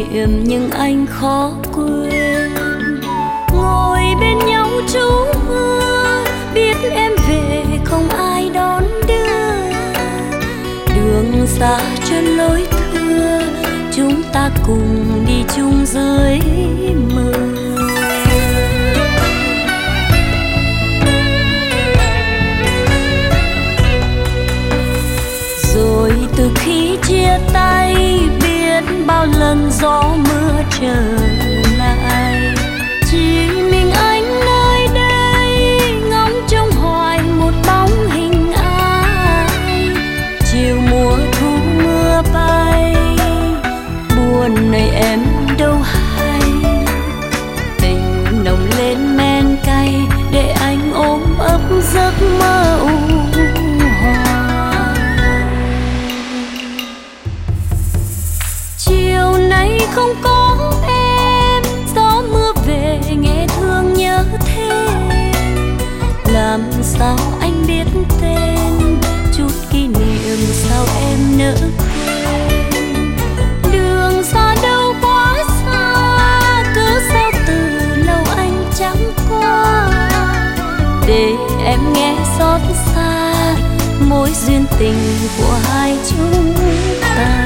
niệm nhưng anh khó quên. Ngồi bên nhau trú mưa, biết em về không ai đón đưa. Đường xa chân lối thưa, chúng ta cùng đi chung dưới mưa. Rồi từ khi chia tay, biết bao lần gió mưa trở lại, chỉ mình anh nơi đây ngóng trông hoài một bóng hình ai. Chiều mùa thu mưa bay, buồn này em đâu hay. Tình nồng lên men cay, để anh ôm ấp giấc mơ u hoài. Chiều nay không có em, gió mưa về nghe thương nhớ thêm. Làm sao anh biết tên, chút kỷ niệm sao em nỡ quên. Đường xa đâu quá xa, cứ sao từ lâu anh chẳng qua. Để em nghe xót xa mối duyên tình của hai chúng ta.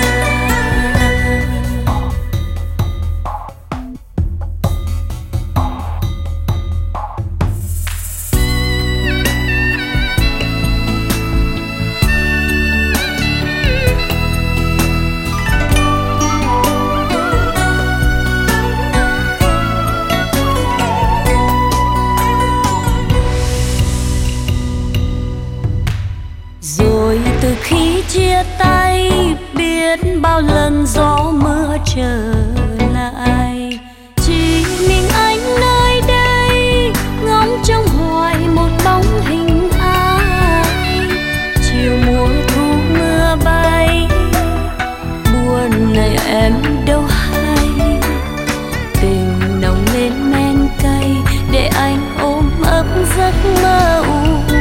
Từ khi chia tay, biết bao lần gió mưa trở lại, chỉ mình anh nơi đây ngóng trông hoài một bóng hình ai. Chiều mùa thu mưa bay, buồn này em đâu hay. Tình nồng lên men cay, để anh ôm ấp giấc mơ u.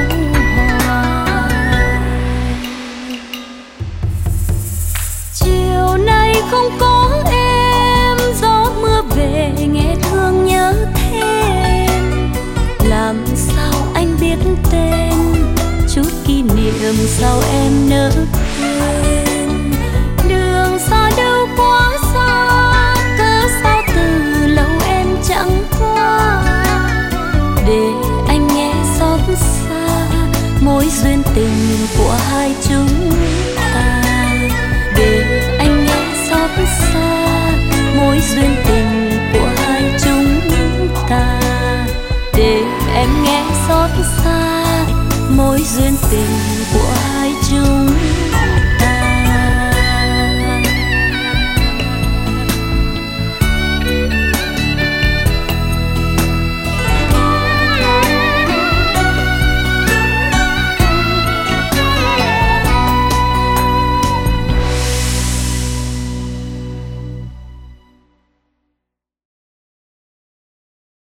Không có em, gió mưa về nghe thương nhớ thêm. Làm sao anh biết tên, chút kỷ niệm sao em nỡ quên. Đường xa đâu quá xa, cớ sao từ lâu em chẳng qua. Để anh nghe xót xa mối duyên tình của hai chúng ta. Để anh nghe xót xa mối duyên tình của hai chúng ta. Để em nghe xót xa mối duyên tình của hai chúng ta.